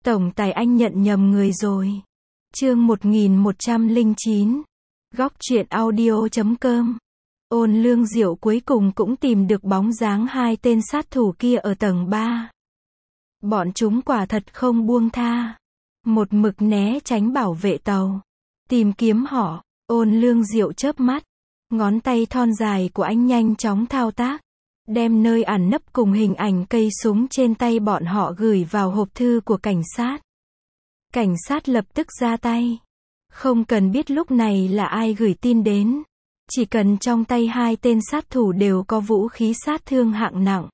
Tổng tài anh nhận nhầm người rồi. Chương 1109. Góc truyện audio.com. Ôn Lương Diệu cuối cùng cũng tìm được bóng dáng hai tên sát thủ kia ở tầng 3. Bọn chúng quả thật không buông tha. Một mực né tránh bảo vệ tàu. Tìm kiếm họ. Ôn Lương Diệu chớp mắt. Ngón tay thon dài của anh nhanh chóng thao tác. Đem nơi ẩn nấp cùng hình ảnh cây súng trên tay bọn họ gửi vào hộp thư của cảnh sát. Cảnh sát lập tức ra tay. Không cần biết lúc này là ai gửi tin đến. Chỉ cần trong tay hai tên sát thủ đều có vũ khí sát thương hạng nặng.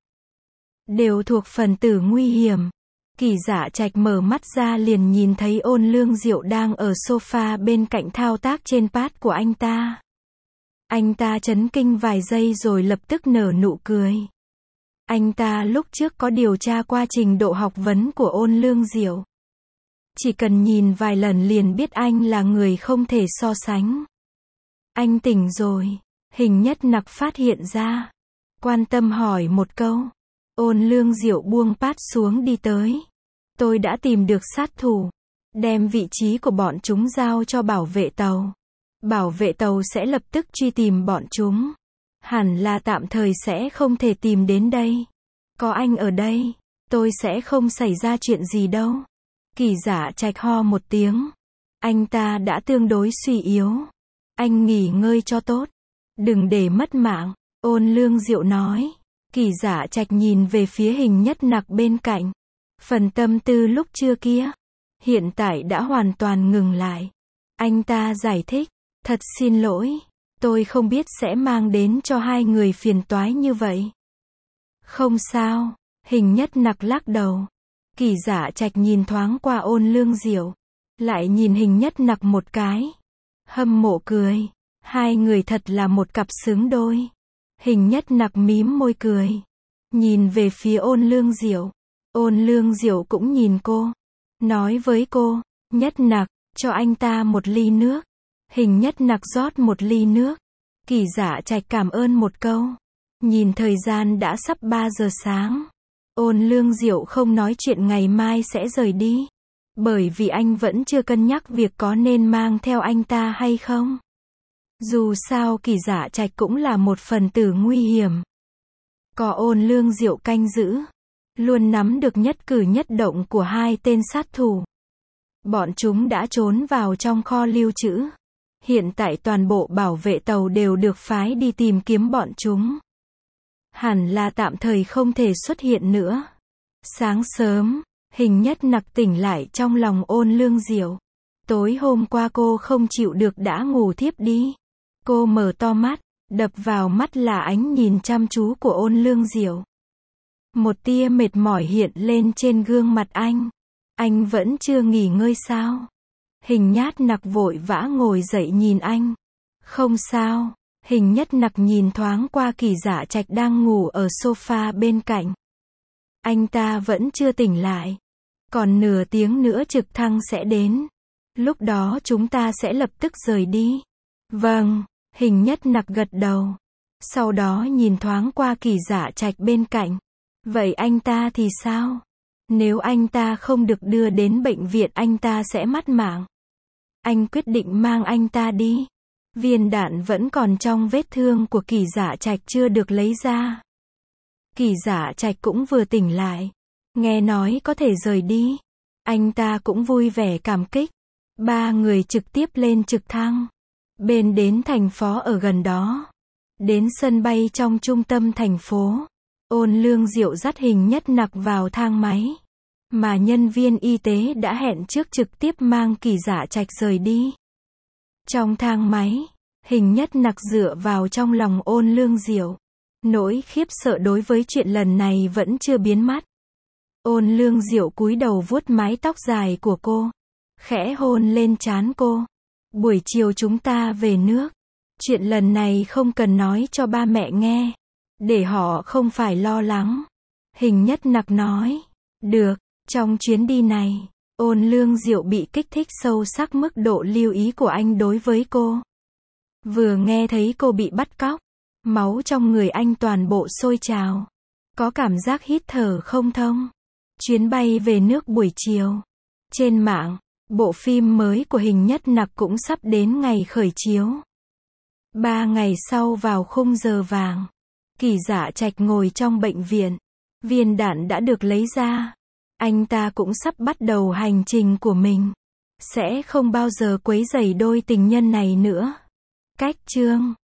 Đều thuộc phần tử nguy hiểm. Kỳ Dạ Trạch mở mắt ra liền nhìn thấy Ôn Lương Diệu đang ở sofa bên cạnh thao tác trên pad của anh ta. Anh ta chấn kinh vài giây rồi lập tức nở nụ cười. Anh ta lúc trước có điều tra qua trình độ học vấn của Ôn Lương Diệu. Chỉ cần nhìn vài lần liền biết anh là người không thể so sánh. Anh tỉnh rồi. Hình Nhất Nặc phát hiện ra. Quan tâm hỏi một câu. Ôn Lương Diệu buông pad xuống đi tới. Tôi đã tìm được sát thủ. Đem vị trí của bọn chúng giao cho bảo vệ tàu. Bảo vệ tàu sẽ lập tức truy tìm bọn chúng. Hẳn là tạm thời sẽ không thể tìm đến đây. Có anh ở đây, tôi sẽ không xảy ra chuyện gì đâu. Kỳ Dạ Trạch ho một tiếng. Anh ta đã tương đối suy yếu. Anh nghỉ ngơi cho tốt. Đừng để mất mạng. Ôn Lương Diệu nói. Kỳ Dạ Trạch nhìn về phía Hình Nhất Nặc bên cạnh. Phần tâm tư lúc trưa kia. Hiện tại đã hoàn toàn ngừng lại. Anh ta giải thích. Thật xin lỗi. Tôi không biết sẽ mang đến cho hai người phiền toái như vậy. Không sao. Hình Nhất Nặc lắc đầu. Kỳ Dạ Trạch nhìn thoáng qua Ôn Lương Diệu. Lại nhìn Hình Nhất Nặc một cái. Hâm mộ cười. Hai người thật là một cặp xứng đôi. Hình Nhất Nặc mím môi cười. Nhìn về phía Ôn Lương Diệu. Ôn Lương Diệu cũng nhìn cô. Nói với cô. Nhất Nặc, cho anh ta một ly nước. Hình Nhất Nặc rót một ly nước. Kỳ Dạ Trạch cảm ơn một câu. Nhìn thời gian đã sắp 3 giờ sáng. Ôn Lương Diệu không nói chuyện ngày mai sẽ rời đi. Bởi vì anh vẫn chưa cân nhắc việc có nên mang theo anh ta hay không. Dù sao Kỳ Dạ Trạch cũng là một phần tử nguy hiểm. Có Ôn Lương Diệu canh giữ. Luôn nắm được nhất cử nhất động của hai tên sát thủ. Bọn chúng đã trốn vào trong kho lưu trữ. Hiện tại toàn bộ bảo vệ tàu đều được phái đi tìm kiếm bọn chúng. Hẳn là tạm thời không thể xuất hiện nữa. Sáng sớm, Hình Nhất Nặc tỉnh lại trong lòng Ôn Lương Diệu. Tối hôm qua cô không chịu được đã ngủ thiếp đi. Cô mở to mắt, đập vào mắt là ánh nhìn chăm chú của Ôn Lương Diệu. Một tia mệt mỏi hiện lên trên gương mặt anh. Anh vẫn chưa nghỉ ngơi sao? Hình Nhất Nặc vội vã ngồi dậy nhìn anh. Không sao. Hình Nhất Nặc nhìn thoáng qua Kỳ Dạ Trạch đang ngủ ở sofa bên cạnh. Anh ta vẫn chưa tỉnh lại. Còn nửa tiếng nữa trực thăng sẽ đến. Lúc đó chúng ta sẽ lập tức rời đi. Vâng. Hình Nhất Nặc gật đầu. Sau đó nhìn thoáng qua Kỳ Dạ Trạch bên cạnh. Vậy anh ta thì sao? Nếu anh ta không được đưa đến bệnh viện anh ta sẽ mất mạng. Anh quyết định mang anh ta đi. Viên đạn vẫn còn trong vết thương của Kỳ Dạ Trạch chưa được lấy ra. Kỳ Dạ Trạch cũng vừa tỉnh lại. Nghe nói có thể rời đi. Anh ta cũng vui vẻ cảm kích. Ba người trực tiếp lên trực thăng. Bên đến thành phố ở gần đó. Đến sân bay trong trung tâm thành phố. Ôn Lương Diệu dắt Hình Nhất Nặc vào thang máy. Mà nhân viên y tế đã hẹn trước trực tiếp mang Kỳ Dạ Trạch rời đi. Trong thang máy, Hình Nhất Nặc dựa vào trong lòng Ôn Lương Diệu. Nỗi khiếp sợ đối với chuyện lần này vẫn chưa biến mất. Ôn Lương Diệu cúi đầu vuốt mái tóc dài của cô. Khẽ hôn lên trán cô. Buổi chiều chúng ta về nước. Chuyện lần này không cần nói cho ba mẹ nghe. Để họ không phải lo lắng. Hình Nhất Nặc nói. Được. Trong chuyến đi này, Ôn Lương Diệu bị kích thích sâu sắc mức độ lưu ý của anh đối với cô. Vừa nghe thấy cô bị bắt cóc, máu trong người anh toàn bộ sôi trào. Có cảm giác hít thở không thông. Chuyến bay về nước buổi chiều. Trên mạng, bộ phim mới của Hình Nhất Nặc cũng sắp đến ngày khởi chiếu. 3 ngày sau vào khung giờ vàng, Kỳ Dạ Trạch ngồi trong bệnh viện. Viên đạn đã được lấy ra. Anh ta cũng sắp bắt đầu hành trình của mình. Sẽ không bao giờ quấy rầy đôi tình nhân này nữa. Cách chương